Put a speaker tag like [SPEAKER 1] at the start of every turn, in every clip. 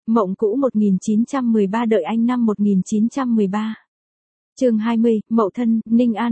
[SPEAKER 1] Mộng cũ 1913 đợi anh năm 1913. Chương 20, Mậu Thân, Ninh An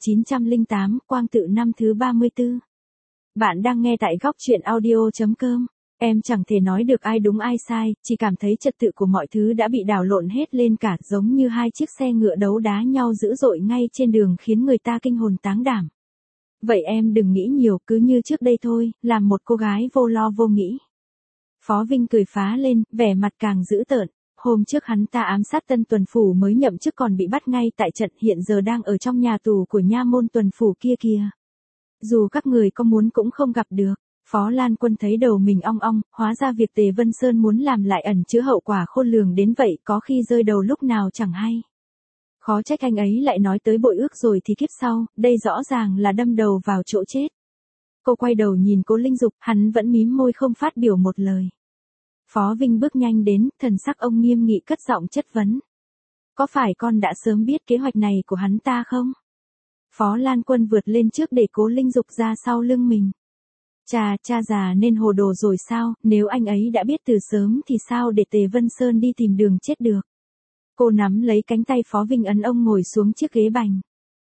[SPEAKER 1] 1908, Quang Tự năm thứ 34. Bạn đang nghe tại góc truyện audio.com. Em chẳng thể nói được ai đúng ai sai, chỉ cảm thấy trật tự của mọi thứ đã bị đảo lộn hết lên cả, giống như hai chiếc xe ngựa đấu đá nhau dữ dội ngay trên đường khiến người ta kinh hồn táng đảm. Vậy em đừng nghĩ nhiều, cứ như trước đây thôi, làm một cô gái vô lo vô nghĩ. Phó Vinh cười phá lên, vẻ mặt càng dữ tợn. Hôm trước hắn ta ám sát Tân Tuần Phủ mới nhậm chức còn bị bắt ngay tại trận, hiện giờ đang ở trong nhà tù của nha môn Tuần Phủ kia kìa. Dù các người có muốn cũng không gặp được. Phó Lan Quân thấy đầu mình ong ong, hóa ra việc Tề Vân Sơn muốn làm lại ẩn chứa hậu quả khôn lường đến vậy, có khi rơi đầu lúc nào chẳng hay. Khó trách anh ấy lại nói tới bội ước rồi thì kiếp sau, đây rõ ràng là đâm đầu vào chỗ chết. Cô quay đầu nhìn Cố Linh Dục, hắn vẫn mím môi không phát biểu một lời. Phó Vinh bước nhanh đến, thần sắc ông nghiêm nghị cất giọng chất vấn. Có phải con đã sớm biết kế hoạch này của hắn ta không? Phó Lan Quân vượt lên trước để Cố Linh Dục ra sau lưng mình. Cha già nên hồ đồ rồi sao, nếu anh ấy đã biết từ sớm thì sao để Tề Vân Sơn đi tìm đường chết được. Cô nắm lấy cánh tay Phó Vinh ấn ông ngồi xuống chiếc ghế bành.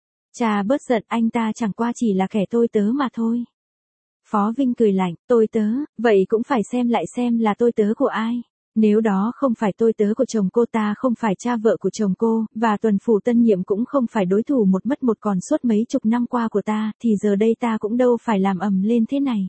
[SPEAKER 1] Cha bớt giận, anh ta chẳng qua chỉ là kẻ tôi tớ mà thôi. Phó Vinh cười lạnh, tôi tớ, vậy cũng phải xem lại xem là tôi tớ của ai. Nếu đó không phải tôi tớ của chồng cô, ta không phải cha vợ của chồng cô, và Tuần Phủ tân nhiệm cũng không phải đối thủ một mất một còn suốt mấy chục năm qua của ta, thì giờ đây ta cũng đâu phải làm ầm lên thế này.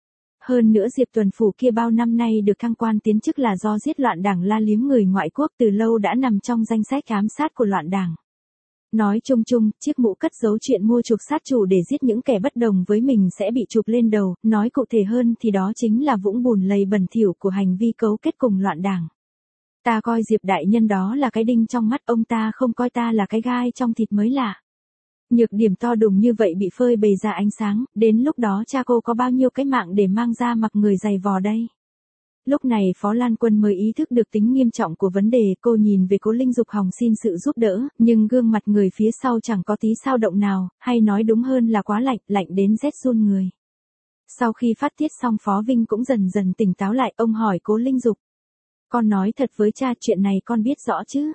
[SPEAKER 1] Hơn nữa Diệp Tuần Phủ kia bao năm nay được thăng quan tiến chức là do giết loạn đảng La Liếm người ngoại quốc, từ lâu đã nằm trong danh sách ám sát của loạn đảng. Nói chung chung, chiếc mũ cất giấu chuyện mua chuộc sát chủ để giết những kẻ bất đồng với mình sẽ bị chụp lên đầu, nói cụ thể hơn thì đó chính là vũng bùn lầy bẩn thỉu của hành vi cấu kết cùng loạn đảng. Ta coi Diệp đại nhân đó là cái đinh trong mắt, ông ta không coi ta là cái gai trong thịt mới lạ. Nhược điểm to đùng như vậy bị phơi bày ra ánh sáng, đến lúc đó cha cô có bao nhiêu cái mạng để mang ra mặc người dày vò đây. Lúc này Phó Lan Quân mới ý thức được tính nghiêm trọng của vấn đề, cô nhìn về Cố Linh Dục hòng xin sự giúp đỡ, nhưng gương mặt người phía sau chẳng có tí dao động nào, hay nói đúng hơn là quá lạnh, lạnh đến rét run người. Sau khi phát tiết xong Phó Vinh cũng dần dần tỉnh táo lại, ông hỏi Cố Linh Dục. Con nói thật với cha, chuyện này con biết rõ chứ?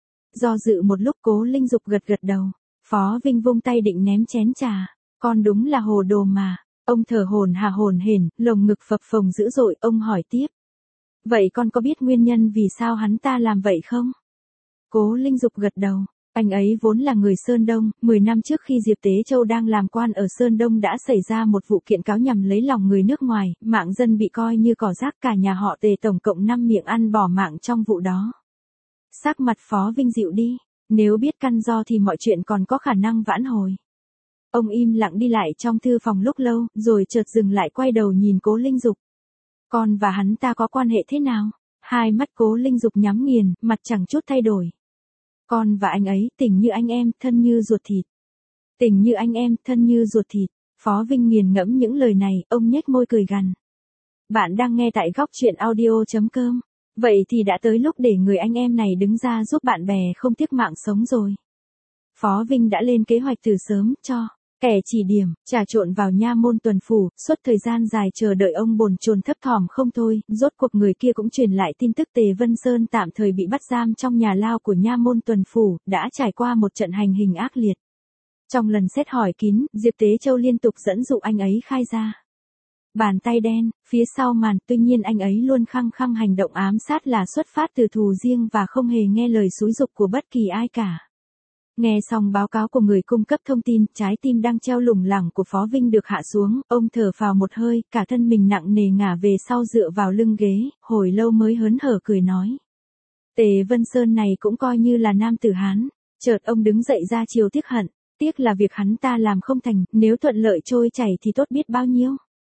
[SPEAKER 1] Do dự một lúc Cố Linh Dục gật gật đầu. Phó Vinh vung tay định ném chén trà. Con đúng là hồ đồ mà. Ông thở hổn hển, lồng ngực phập phồng dữ dội, ông hỏi tiếp. Vậy con có biết nguyên nhân vì sao hắn ta làm vậy không? Cố Linh Dục gật đầu. Anh ấy vốn là người Sơn Đông, 10 năm trước khi Diệp Tế Châu đang làm quan ở Sơn Đông đã xảy ra một vụ kiện cáo nhằm lấy lòng người nước ngoài, mạng dân bị coi như cỏ rác, cả nhà họ Tề tổng cộng 5 miệng ăn bỏ mạng trong vụ đó. Sắc mặt Phó Vinh dịu đi, nếu biết căn do thì mọi chuyện còn có khả năng vãn hồi. Ông im lặng đi lại trong thư phòng lúc lâu, rồi chợt dừng lại quay đầu nhìn Cố Linh Dục. Con và hắn ta có quan hệ thế nào? Hai mắt Cố Linh Dục nhắm nghiền, mặt chẳng chút thay đổi. Con và anh ấy tình như anh em, thân như ruột thịt. Tình như anh em, thân như ruột thịt. Phó Vinh nghiền ngẫm những lời này, ông nhếch môi cười gằn. Bạn đang nghe tại góc truyện audio.com. Vậy thì đã tới lúc để người anh em này đứng ra giúp bạn bè không tiếc mạng sống rồi. Phó Vinh đã lên kế hoạch từ sớm, cho kẻ chỉ điểm, trà trộn vào nha môn Tuần Phủ, suốt thời gian dài chờ đợi ông bồn chồn thấp thỏm không thôi, rốt cuộc người kia cũng truyền lại tin tức Tề Vân Sơn tạm thời bị bắt giam trong nhà lao của nha môn Tuần Phủ, đã trải qua một trận hành hình ác liệt. Trong lần xét hỏi kín, Diệp Tế Châu liên tục dẫn dụ anh ấy khai ra. Bàn tay đen, phía sau màn, tuy nhiên anh ấy luôn khăng khăng hành động ám sát là xuất phát từ thù riêng và không hề nghe lời xúi giục của bất kỳ ai cả. Nghe xong báo cáo của người cung cấp thông tin, trái tim đang treo lủng lẳng của Phó Vinh được hạ xuống, ông thở phào một hơi, cả thân mình nặng nề ngả về sau dựa vào lưng ghế, hồi lâu mới hớn hở cười nói. Tề Vân Sơn này cũng coi như là nam tử Hán. Chợt ông đứng dậy ra chiều tiếc hận, tiếc là việc hắn ta làm không thành, nếu thuận lợi trôi chảy thì tốt biết bao nhiêu.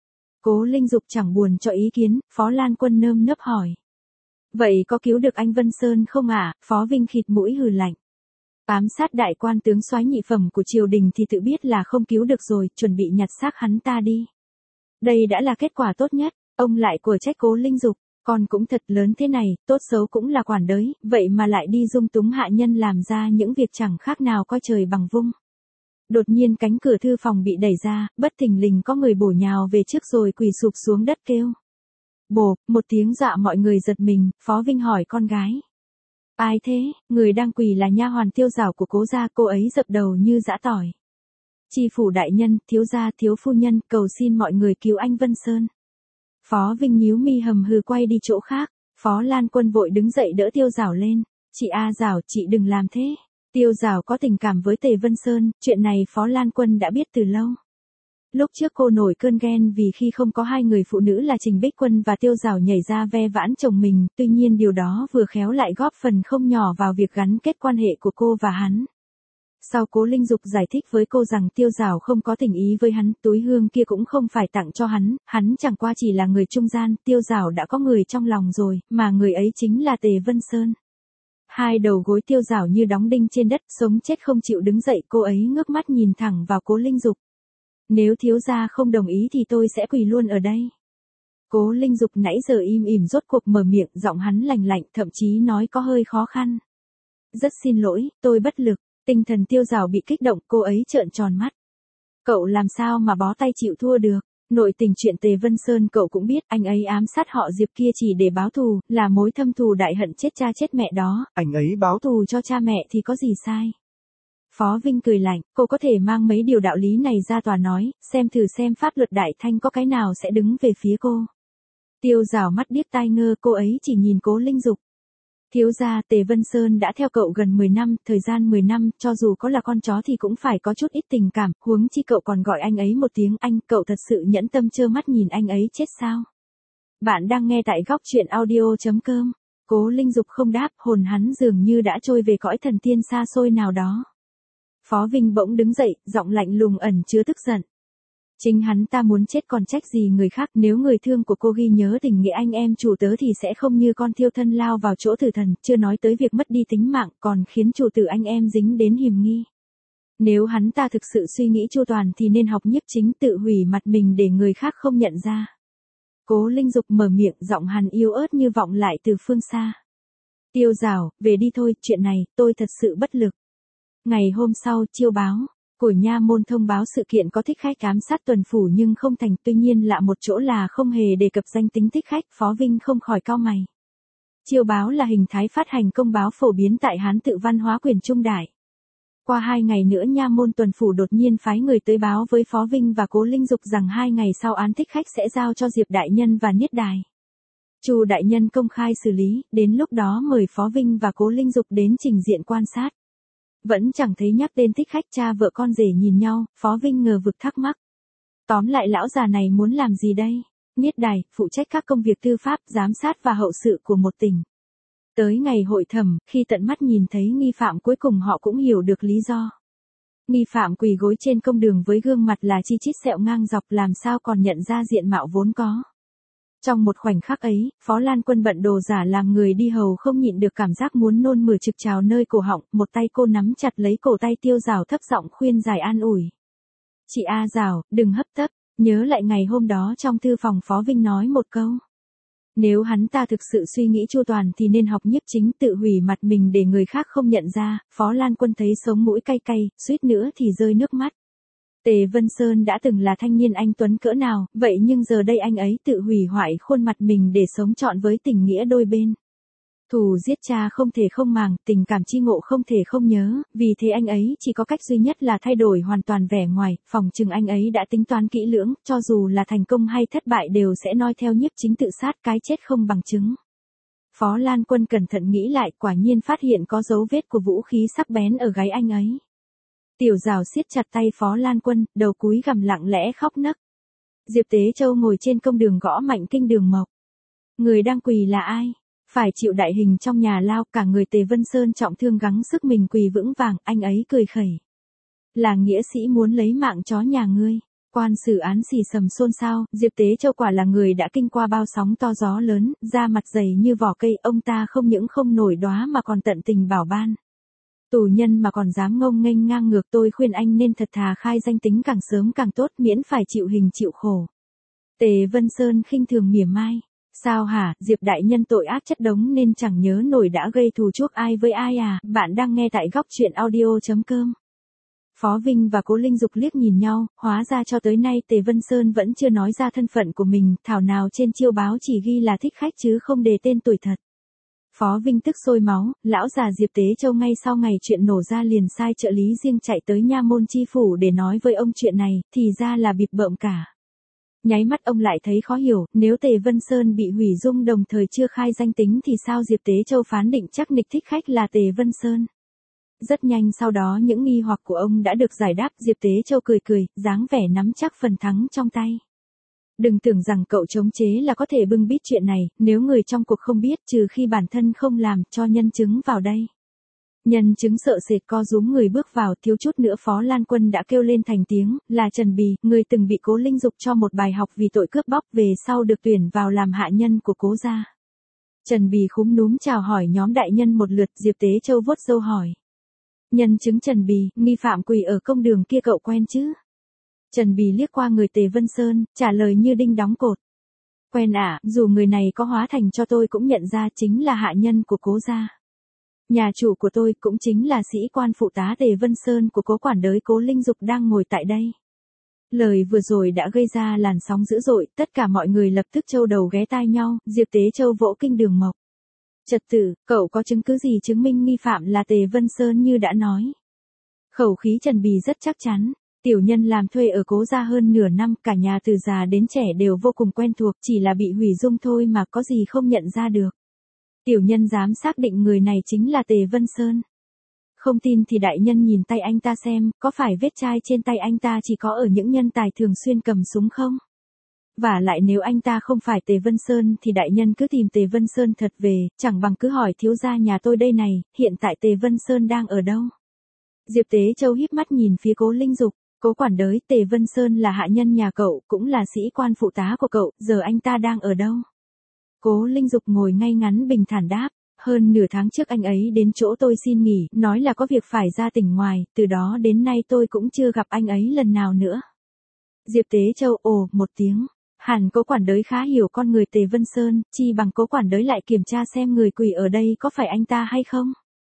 [SPEAKER 1] Cố Linh Dục chẳng buồn cho ý kiến, Phó Lan Quân nơm nớp hỏi. Vậy có cứu được anh Vân Sơn không ạ? Phó Vinh khịt mũi hừ lạnh. Ám sát đại quan tướng soái nhị phẩm của triều đình thì tự biết là không cứu được rồi, chuẩn bị nhặt xác hắn ta đi. Đây đã là kết quả tốt nhất, ông lại của trách Cố Linh Dục, con cũng thật lớn thế này, tốt xấu cũng là quản đới, vậy mà lại đi dung túng hạ nhân làm ra những việc chẳng khác nào coi trời bằng vung. Đột nhiên cánh cửa thư phòng bị đẩy ra, bất thình lình có người bổ nhào về trước rồi quỳ sụp xuống đất kêu. Bộp, một tiếng dọa mọi người giật mình, Phó Vinh hỏi con gái. Ai thế? Người đang quỳ là nha hoàn Tiêu Giảo của Cố gia, cô ấy dập đầu như giã tỏi. Tri phủ đại nhân, thiếu gia, thiếu phu nhân, cầu xin mọi người cứu anh Vân Sơn. Phó Vinh nhíu mi hầm hừ quay đi chỗ khác, Phó Lan Quân vội đứng dậy đỡ Tiêu Giảo lên. Chị A Giảo, chị đừng làm thế. Tiêu Giảo có tình cảm với Tề Vân Sơn, chuyện này Phó Lan Quân đã biết từ lâu. Lúc trước cô nổi cơn ghen vì khi không có hai người phụ nữ là Trình Bích Quân và Tiêu Giảo nhảy ra ve vãn chồng mình, tuy nhiên điều đó vừa khéo lại góp phần không nhỏ vào việc gắn kết quan hệ của cô và hắn. Sau Cố Linh Dục giải thích với cô rằng Tiêu Giảo không có tình ý với hắn, túi hương kia cũng không phải tặng cho hắn chẳng qua chỉ là người trung gian, Tiêu Giảo đã có người trong lòng rồi, mà người ấy chính là Tề Vân Sơn. Hai đầu gối Tiêu Giảo như đóng đinh trên đất, sống chết không chịu đứng dậy, cô ấy ngước mắt nhìn thẳng vào Cố Linh Dục. Nếu thiếu gia không đồng ý thì tôi sẽ quỳ luôn ở đây. Cố Linh Dục nãy giờ im ỉm rốt cuộc mở miệng, giọng hắn lạnh lạnh, thậm chí nói có hơi khó khăn. Rất xin lỗi, tôi bất lực. Tinh thần Tiêu Giảo bị kích động, cô ấy trợn tròn mắt. Cậu làm sao mà bó tay chịu thua được? Nội tình chuyện Tề Vân Sơn cậu cũng biết, anh ấy ám sát họ Diệp kia chỉ để báo thù, là mối thâm thù đại hận chết cha chết mẹ đó. Anh ấy báo thù cho cha mẹ thì có gì sai? Phó Vinh cười lạnh, cô có thể mang mấy điều đạo lý này ra tòa nói, xem thử xem pháp luật đại thanh có cái nào sẽ đứng về phía cô. Tiêu Giảo mắt điếc tai ngơ, cô ấy chỉ nhìn Cố Linh Dục. Thiếu gia, Tề Vân Sơn đã theo cậu gần 10 năm, thời gian 10 năm, cho dù có là con chó thì cũng phải có chút ít tình cảm, huống chi cậu còn gọi anh ấy một tiếng anh, cậu thật sự nhẫn tâm trơ mắt nhìn anh ấy chết sao? Bạn đang nghe tại góc truyện audio.com. Cố Linh Dục không đáp, hồn hắn dường như đã trôi về cõi thần tiên xa xôi nào đó. Phó Vinh bỗng đứng dậy, giọng lạnh lùng ẩn chứa tức giận. Chính hắn ta muốn chết còn trách gì người khác, nếu người thương của cô ghi nhớ tình nghĩa anh em chủ tớ thì sẽ không như con thiêu thân lao vào chỗ tử thần, chưa nói tới việc mất đi tính mạng, còn khiến chủ tử anh em dính đến hiểm nghi. Nếu hắn ta thực sự suy nghĩ chu toàn thì nên học nhiếp chính, tự hủy mặt mình để người khác không nhận ra. Cố Linh Dục mở miệng, giọng hắn yếu ớt như vọng lại từ phương xa. Tiêu Giảo, về đi thôi, chuyện này, tôi thật sự bất lực. Ngày hôm sau, chiêu báo của nha môn thông báo sự kiện có thích khách ám sát tuần phủ nhưng không thành, tuy nhiên lạ một chỗ là không hề đề cập danh tính thích khách, Phó Vinh không khỏi cau mày. Chiêu báo là hình thái phát hành công báo phổ biến tại Hán tự văn hóa quyền trung đại. Qua 2 ngày nữa nha môn tuần phủ đột nhiên phái người tới báo với Phó Vinh và Cố Linh Dục rằng 2 ngày sau án thích khách sẽ giao cho Diệp đại nhân và Niết Đài. Chu đại nhân công khai xử lý, đến lúc đó mời Phó Vinh và Cố Linh Dục đến trình diện quan sát. Vẫn chẳng thấy nhắc tên thích khách, cha vợ con rể nhìn nhau, Phó Vinh ngờ vực thắc mắc. Tóm lại lão già này muốn làm gì đây? Niết Đài, phụ trách các công việc tư pháp, giám sát và hậu sự của một tỉnh. Tới ngày hội thẩm, khi tận mắt nhìn thấy nghi phạm cuối cùng họ cũng hiểu được lý do. Nghi phạm quỳ gối trên công đường với gương mặt là chi chít sẹo ngang dọc, làm sao còn nhận ra diện mạo vốn có. Trong một khoảnh khắc ấy, Phó Lan Quân bận đồ giả làm người đi hầu không nhịn được cảm giác muốn nôn mửa trực trào nơi cổ họng, một tay cô nắm chặt lấy cổ tay Tiêu Giảo thấp giọng khuyên giải an ủi. Chị A Giảo, đừng hấp tấp, nhớ lại ngày hôm đó trong thư phòng, Phó Vinh nói một câu. Nếu hắn ta thực sự suy nghĩ chu toàn thì nên học nhiếp chính, tự hủy mặt mình để người khác không nhận ra. Phó Lan Quân thấy sống mũi cay cay, suýt nữa thì rơi nước mắt. Tề Vân Sơn đã từng là thanh niên anh tuấn cỡ nào, vậy nhưng giờ đây anh ấy tự hủy hoại khuôn mặt mình để sống trọn với tình nghĩa đôi bên. Thù giết cha không thể không màng, tình cảm chi ngộ không thể không nhớ, vì thế anh ấy chỉ có cách duy nhất là thay đổi hoàn toàn vẻ ngoài, phòng chừng anh ấy đã tính toán kỹ lưỡng, cho dù là thành công hay thất bại đều sẽ noi theo nhiếp chính tự sát, cái chết không bằng chứng. Phó Lan Quân cẩn thận nghĩ lại, quả nhiên phát hiện có dấu vết của vũ khí sắc bén ở gáy anh ấy. Tiểu Giảo siết chặt tay Phó Lan Quân, đầu cúi gằm lặng lẽ khóc nấc. Diệp Tế Châu ngồi trên công đường gõ mạnh kinh đường mộc. Người đang quỳ là ai? Phải chịu đại hình trong nhà lao, cả người Tề Vân Sơn trọng thương gắng sức mình quỳ vững vàng, anh ấy cười khẩy. Là nghĩa sĩ muốn lấy mạng chó nhà ngươi. Quan xử án xì xầm xôn xao, Diệp Tế Châu quả là người đã kinh qua bao sóng to gió lớn, da mặt dày như vỏ cây, ông ta không những không nổi đoá mà còn tận tình bảo ban. Tù nhân mà còn dám ngông nghênh ngang ngược, tôi khuyên anh nên thật thà khai danh tính càng sớm càng tốt, miễn phải chịu hình chịu khổ. Tề Vân Sơn khinh thường mỉa mai. Sao hả, Diệp đại nhân tội ác chất đống nên chẳng nhớ nổi đã gây thù chuốc ai với ai à? Bạn đang nghe tại góc truyện audio.com. Phó Vinh và Cố Linh Dục liếc nhìn nhau, hóa ra cho tới nay Tề Vân Sơn vẫn chưa nói ra thân phận của mình, thảo nào trên chiêu báo chỉ ghi là thích khách chứ không đề tên tuổi thật. Phó Vinh tức sôi máu, lão già Diệp Tế Châu ngay sau ngày chuyện nổ ra liền sai trợ lý riêng chạy tới nha môn chi phủ để nói với ông chuyện này, thì ra là bịp bợm cả. Nháy mắt ông lại thấy khó hiểu, nếu Tề Vân Sơn bị hủy dung đồng thời chưa khai danh tính thì sao Diệp Tế Châu phán định chắc nịch thích khách là Tề Vân Sơn. Rất nhanh sau đó những nghi hoặc của ông đã được giải đáp, Diệp Tế Châu cười cười, dáng vẻ nắm chắc phần thắng trong tay. Đừng tưởng rằng cậu chống chế là có thể bưng bít chuyện này, nếu người trong cuộc không biết trừ khi bản thân không làm, cho nhân chứng vào đây. Nhân chứng sợ sệt co rúm người bước vào, thiếu chút nữa Phó Lan Quân đã kêu lên thành tiếng, là Trần Bì, người từng bị Cố Linh Dục cho một bài học vì tội cướp bóc, về sau được tuyển vào làm hạ nhân của Cố gia. Trần Bì khúm núm chào hỏi nhóm đại nhân một lượt, Diệp Tế Châu vuốt râu hỏi. Nhân chứng Trần Bì, nghi phạm quỳ ở công đường kia cậu quen chứ? Trần Bì liếc qua người Tề Vân Sơn, trả lời như đinh đóng cột. Quen ạ, dù người này có hóa thành cho tôi cũng nhận ra chính là hạ nhân của Cố gia. Nhà chủ của tôi cũng chính là sĩ quan phụ tá Tề Vân Sơn của Cố quản đới Cố Linh Dục đang ngồi tại đây. Lời vừa rồi đã gây ra làn sóng dữ dội, tất cả mọi người lập tức châu đầu ghé tai nhau, Diệp Tế Châu vỗ kinh Đường Mộc. Trật tự, cậu có chứng cứ gì chứng minh nghi phạm là Tề Vân Sơn như đã nói? Khẩu khí Trần Bì rất chắc chắn. Tiểu nhân làm thuê ở Cố gia hơn nửa năm, cả nhà từ già đến trẻ đều vô cùng quen thuộc, chỉ là bị hủy dung thôi mà có gì không nhận ra được. Tiểu nhân dám xác định người này chính là Tề Vân Sơn. Không tin thì đại nhân nhìn tay anh ta xem, có phải vết chai trên tay anh ta chỉ có ở những nhân tài thường xuyên cầm súng không? Và lại nếu anh ta không phải Tề Vân Sơn thì đại nhân cứ tìm Tề Vân Sơn thật về, chẳng bằng cứ hỏi thiếu gia nhà tôi đây này, hiện tại Tề Vân Sơn đang ở đâu? Diệp Tế Châu híp mắt nhìn phía Cố Linh Dục. Cố quản đới, Tề Vân Sơn là hạ nhân nhà cậu, cũng là sĩ quan phụ tá của cậu, giờ anh ta đang ở đâu? Cố Linh Dục ngồi ngay ngắn bình thản đáp, hơn nửa tháng trước anh ấy đến chỗ tôi xin nghỉ, nói là có việc phải ra tỉnh ngoài, từ đó đến nay tôi cũng chưa gặp anh ấy lần nào nữa. Diệp Tế Châu ồ một tiếng, hẳn Cố quản đới khá hiểu con người Tề Vân Sơn, chi bằng Cố quản đới lại kiểm tra xem người quỳ ở đây có phải anh ta hay không?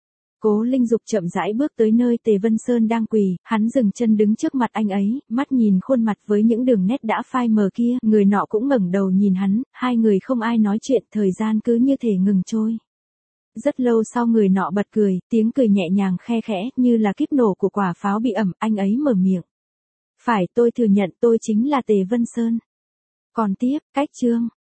[SPEAKER 1] Cố Linh Dục chậm rãi bước tới nơi Tề Vân Sơn đang quỳ, hắn dừng chân đứng trước mặt anh ấy, mắt nhìn khuôn mặt với những đường nét đã phai mờ kia, người nọ cũng ngẩng đầu nhìn hắn, hai người không ai nói chuyện, thời gian cứ như thể ngừng trôi. Rất lâu sau người nọ bật cười, tiếng cười nhẹ nhàng khe khẽ, như là kíp nổ của quả pháo bị ẩm, anh ấy mở miệng. Phải, tôi thừa nhận tôi chính là Tề Vân Sơn. Còn tiếp, cách chương.